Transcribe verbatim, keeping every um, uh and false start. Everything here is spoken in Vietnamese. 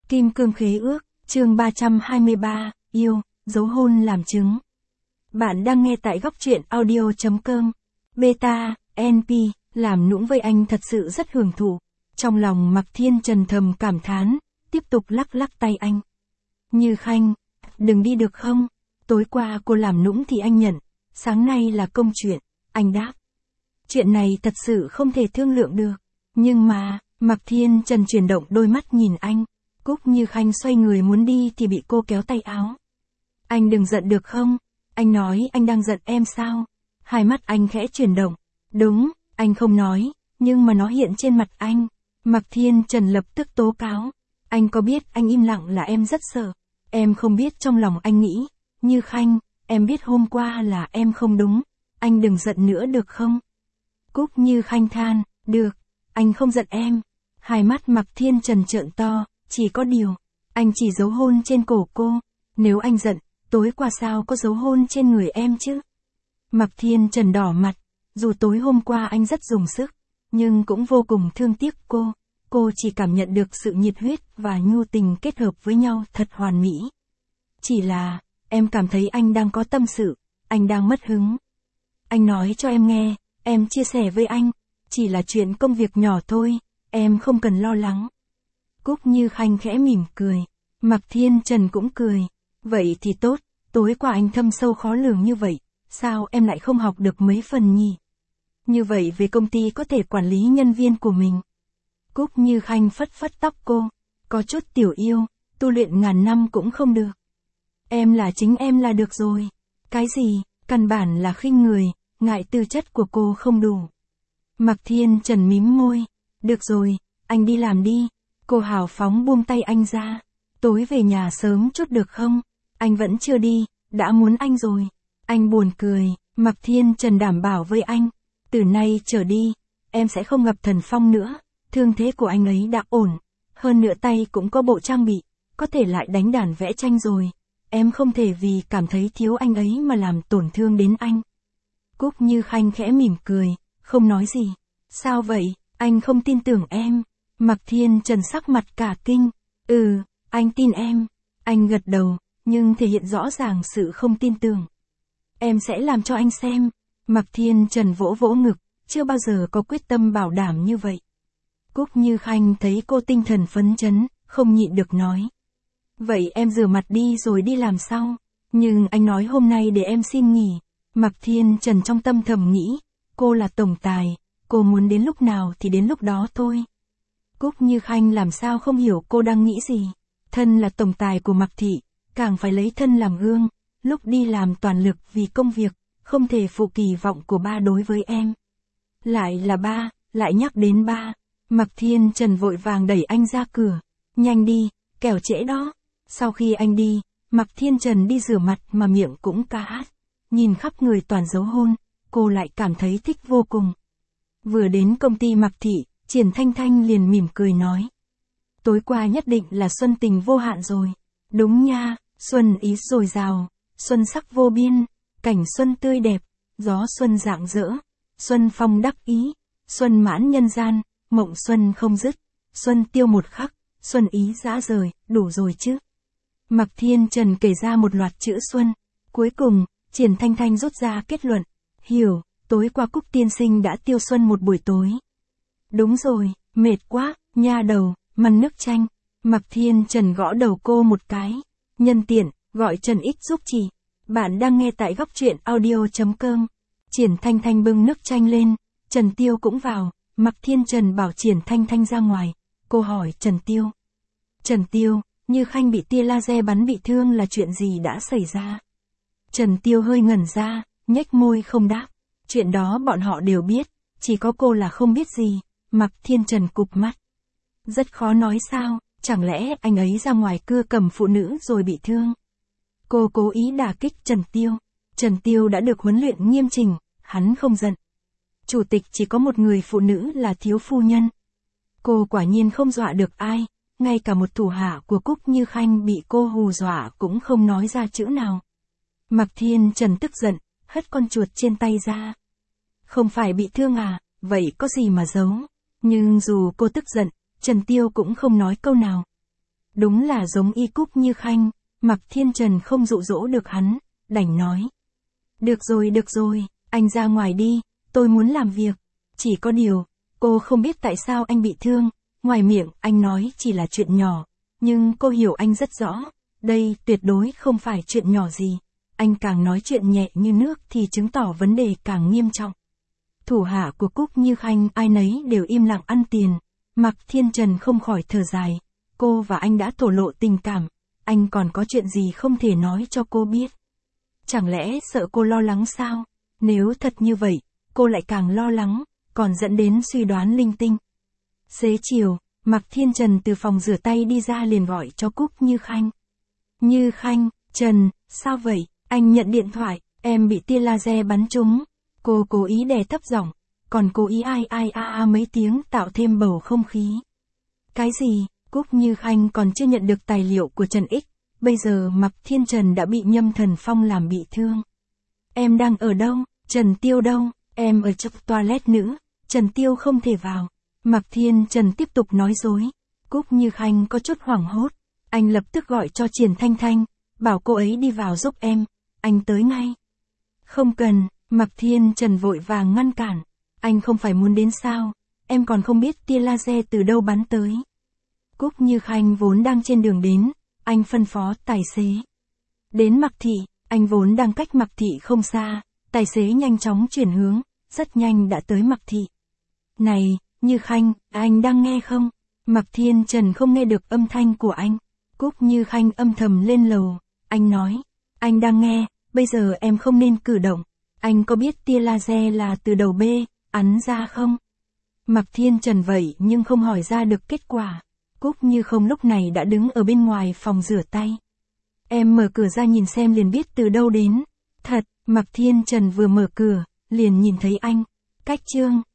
Kim cương khế ước, chương ba trăm hai mươi ba, yêu, dấu hôn làm chứng. Bạn đang nghe tại góc truyện audio.com. Beta, en pê, làm nũng với anh thật sự rất hưởng thụ. Trong lòng Mạc Thiên Trần thầm cảm thán, tiếp tục lắc lắc tay anh. Như Khanh, đừng đi được không? Tối qua cô làm nũng thì anh nhận, sáng nay là công chuyện, anh đáp. Chuyện này thật sự không thể thương lượng được. Nhưng mà, Mạc Thiên Trần chuyển động đôi mắt nhìn anh. Cúc Như Khanh xoay người muốn đi thì bị cô kéo tay áo. Anh đừng giận được không? Anh nói anh đang giận em sao? Hai mắt anh khẽ chuyển động. Đúng, anh không nói, nhưng mà nó hiện trên mặt anh. Mạc Thiên Trần lập tức tố cáo. Anh có biết anh im lặng là em rất sợ. Em không biết trong lòng anh nghĩ. Như Khanh, em biết hôm qua là em không đúng. Anh đừng giận nữa được không? Cúc Như Khanh than, được, anh không giận em. Hai mắt Mạc Thiên Trần trợn to. Chỉ có điều, anh chỉ dấu hôn trên cổ cô. Nếu anh giận, tối qua sao có dấu hôn trên người em chứ? Mạc Thiên Trần đỏ mặt. Dù tối hôm qua anh rất dùng sức, nhưng cũng vô cùng thương tiếc cô. Cô chỉ cảm nhận được sự nhiệt huyết và nhu tình kết hợp với nhau thật hoàn mỹ. Chỉ là, em cảm thấy anh đang có tâm sự, anh đang mất hứng. Anh nói cho em nghe, em chia sẻ với anh, chỉ là chuyện công việc nhỏ thôi, em không cần lo lắng. Cúc Như Khanh khẽ mỉm cười. Mạc Thiên Trần cũng cười. Vậy thì tốt, tối qua anh thâm sâu khó lường như vậy, sao em lại không học được mấy phần nhỉ? Như vậy về công ty có thể quản lý nhân viên của mình. Cúc Như Khanh phất phất tóc cô. Có chút tiểu yêu, tu luyện ngàn năm cũng không được. Em là chính em là được rồi. Cái gì, căn bản là khinh người, ngại tư chất của cô không đủ. Mạc Thiên Trần mím môi. Được rồi, anh đi làm đi. Cô hào phóng buông tay anh ra. Tối về nhà sớm chút được không? Anh vẫn chưa đi, đã muốn anh rồi. Anh buồn cười, Mạc Thiên Trần đảm bảo với anh. Từ nay trở đi, em sẽ không gặp Thần Phong nữa. Thương thế của anh ấy đã ổn. Hơn nữa tay cũng có bộ trang bị, có thể lại đánh đàn vẽ tranh rồi. Em không thể vì cảm thấy thiếu anh ấy mà làm tổn thương đến anh. Cúc Như Khanh khẽ mỉm cười, không nói gì. Sao vậy, anh không tin tưởng em? Mạc Thiên Trần sắc mặt cả kinh. Ừ, anh tin em. Anh gật đầu, nhưng thể hiện rõ ràng sự không tin tưởng. Em sẽ làm cho anh xem. Mạc Thiên Trần vỗ vỗ ngực, chưa bao giờ có quyết tâm bảo đảm như vậy. Cúc Như Khanh thấy cô tinh thần phấn chấn, không nhịn được nói. Vậy em rửa mặt đi rồi đi làm sau. Nhưng anh nói hôm nay để em xin nghỉ. Mạc Thiên Trần trong tâm thầm nghĩ, cô là tổng tài, cô muốn đến lúc nào thì đến lúc đó thôi. Cúc Như Khanh làm sao không hiểu cô đang nghĩ gì. Thân là tổng tài của Mạc Thị, càng phải lấy thân làm gương, lúc đi làm toàn lực vì công việc, không thể phụ kỳ vọng của ba đối với em. Lại là ba, lại nhắc đến ba. Mạc Thiên Trần vội vàng đẩy anh ra cửa. Nhanh đi, kẻo trễ đó. Sau khi anh đi, Mạc Thiên Trần đi rửa mặt mà miệng cũng ca hát. Nhìn khắp người toàn dấu hôn, cô lại cảm thấy thích vô cùng. Vừa đến công ty Mạc Thị, Triển Thanh Thanh liền mỉm cười nói. Tối qua nhất định là xuân tình vô hạn rồi. Đúng nha, xuân ý dồi dào, xuân sắc vô biên, cảnh xuân tươi đẹp, gió xuân rạng rỡ, xuân phong đắc ý, xuân mãn nhân gian, mộng xuân không dứt, xuân tiêu một khắc, xuân ý dã rời, đủ rồi chứ. Mạc Thiên Trần kể ra một loạt chữ xuân. Cuối cùng, Triển Thanh Thanh rút ra kết luận. Hiểu, tối qua Cúc tiên sinh đã tiêu xuân một buổi tối. Đúng rồi, mệt quá, nha đầu, măn nước chanh. Mạc Thiên Trần gõ đầu cô một cái. Nhân tiện, gọi Trần Ích giúp chị. Bạn đang nghe tại góc truyện audio.com. Triển Thanh Thanh bưng nước chanh lên. Trần Tiêu cũng vào. Mạc Thiên Trần bảo Triển Thanh Thanh ra ngoài. Cô hỏi Trần Tiêu. Trần Tiêu, Như Khanh bị tia laser bắn bị thương là chuyện gì đã xảy ra? Trần Tiêu hơi ngẩn ra, nhếch môi không đáp. Chuyện đó bọn họ đều biết, chỉ có cô là không biết gì. Mạc Thiên Trần cụp mắt. Rất khó nói sao, chẳng lẽ anh ấy ra ngoài cưa cầm phụ nữ rồi bị thương? Cô cố ý đả kích Trần Tiêu. Trần Tiêu đã được huấn luyện nghiêm chỉnh, hắn không giận. Chủ tịch chỉ có một người phụ nữ là thiếu phu nhân. Cô quả nhiên không dọa được ai, ngay cả một thủ hạ của Cúc Như Khanh bị cô hù dọa cũng không nói ra chữ nào. Mạc Thiên Trần tức giận, hất con chuột trên tay ra. Không phải bị thương à, vậy có gì mà giấu. Nhưng dù cô tức giận, Trần Tiêu cũng không nói câu nào. Đúng là giống y Cúc Như Khanh, Mạc Thiên Trần không dụ dỗ được hắn, đành nói. Được rồi được rồi, anh ra ngoài đi, tôi muốn làm việc. Chỉ có điều, cô không biết tại sao anh bị thương, ngoài miệng anh nói chỉ là chuyện nhỏ, nhưng cô hiểu anh rất rõ, đây tuyệt đối không phải chuyện nhỏ gì. Anh càng nói chuyện nhẹ như nước thì chứng tỏ vấn đề càng nghiêm trọng. Thủ hạ của Cúc Như Khanh ai nấy đều im lặng ăn tiền, Mạc Thiên Trần không khỏi thở dài, cô và anh đã thổ lộ tình cảm, anh còn có chuyện gì không thể nói cho cô biết. Chẳng lẽ sợ cô lo lắng sao? Nếu thật như vậy, cô lại càng lo lắng, còn dẫn đến suy đoán linh tinh. Xế chiều, Mạc Thiên Trần từ phòng rửa tay đi ra liền gọi cho Cúc Như Khanh. Như Khanh, Trần, sao vậy? Anh nhận điện thoại, em bị tia laser bắn trúng. Cô cố ý đè thấp giọng, còn cố ý ai ai a a mấy tiếng tạo thêm bầu không khí. Cái gì? Cúc Như Khanh còn chưa nhận được tài liệu của Trần X, bây giờ Mạc Thiên Trần đã bị Nhâm Thần Phong làm bị thương. Em đang ở đâu? Trần Tiêu đâu? Em ở trong toilet nữ, Trần Tiêu không thể vào. Mạc Thiên Trần tiếp tục nói dối. Cúc Như Khanh có chút hoảng hốt, anh lập tức gọi cho Triển Thanh Thanh, bảo cô ấy đi vào giúp em, anh tới ngay. Không cần, Mạc Thiên Trần vội vàng ngăn cản, anh không phải muốn đến sao, em còn không biết tia laser từ đâu bắn tới. Cúc Như Khanh vốn đang trên đường đến, anh phân phó tài xế. Đến Mạc Thị, anh vốn đang cách Mạc Thị không xa, tài xế nhanh chóng chuyển hướng, rất nhanh đã tới Mạc Thị. Này, Như Khanh, anh đang nghe không? Mạc Thiên Trần không nghe được âm thanh của anh. Cúc Như Khanh âm thầm lên lầu, anh nói, anh đang nghe, bây giờ em không nên cử động. Anh có biết tia laser là từ đầu B, ắn ra không? Mạc Thiên Trần vậy nhưng không hỏi ra được kết quả. Cúc Như Không lúc này đã đứng ở bên ngoài phòng rửa tay. Em mở cửa ra nhìn xem liền biết từ đâu đến. Thật, Mạc Thiên Trần vừa mở cửa, liền nhìn thấy anh. Cách chương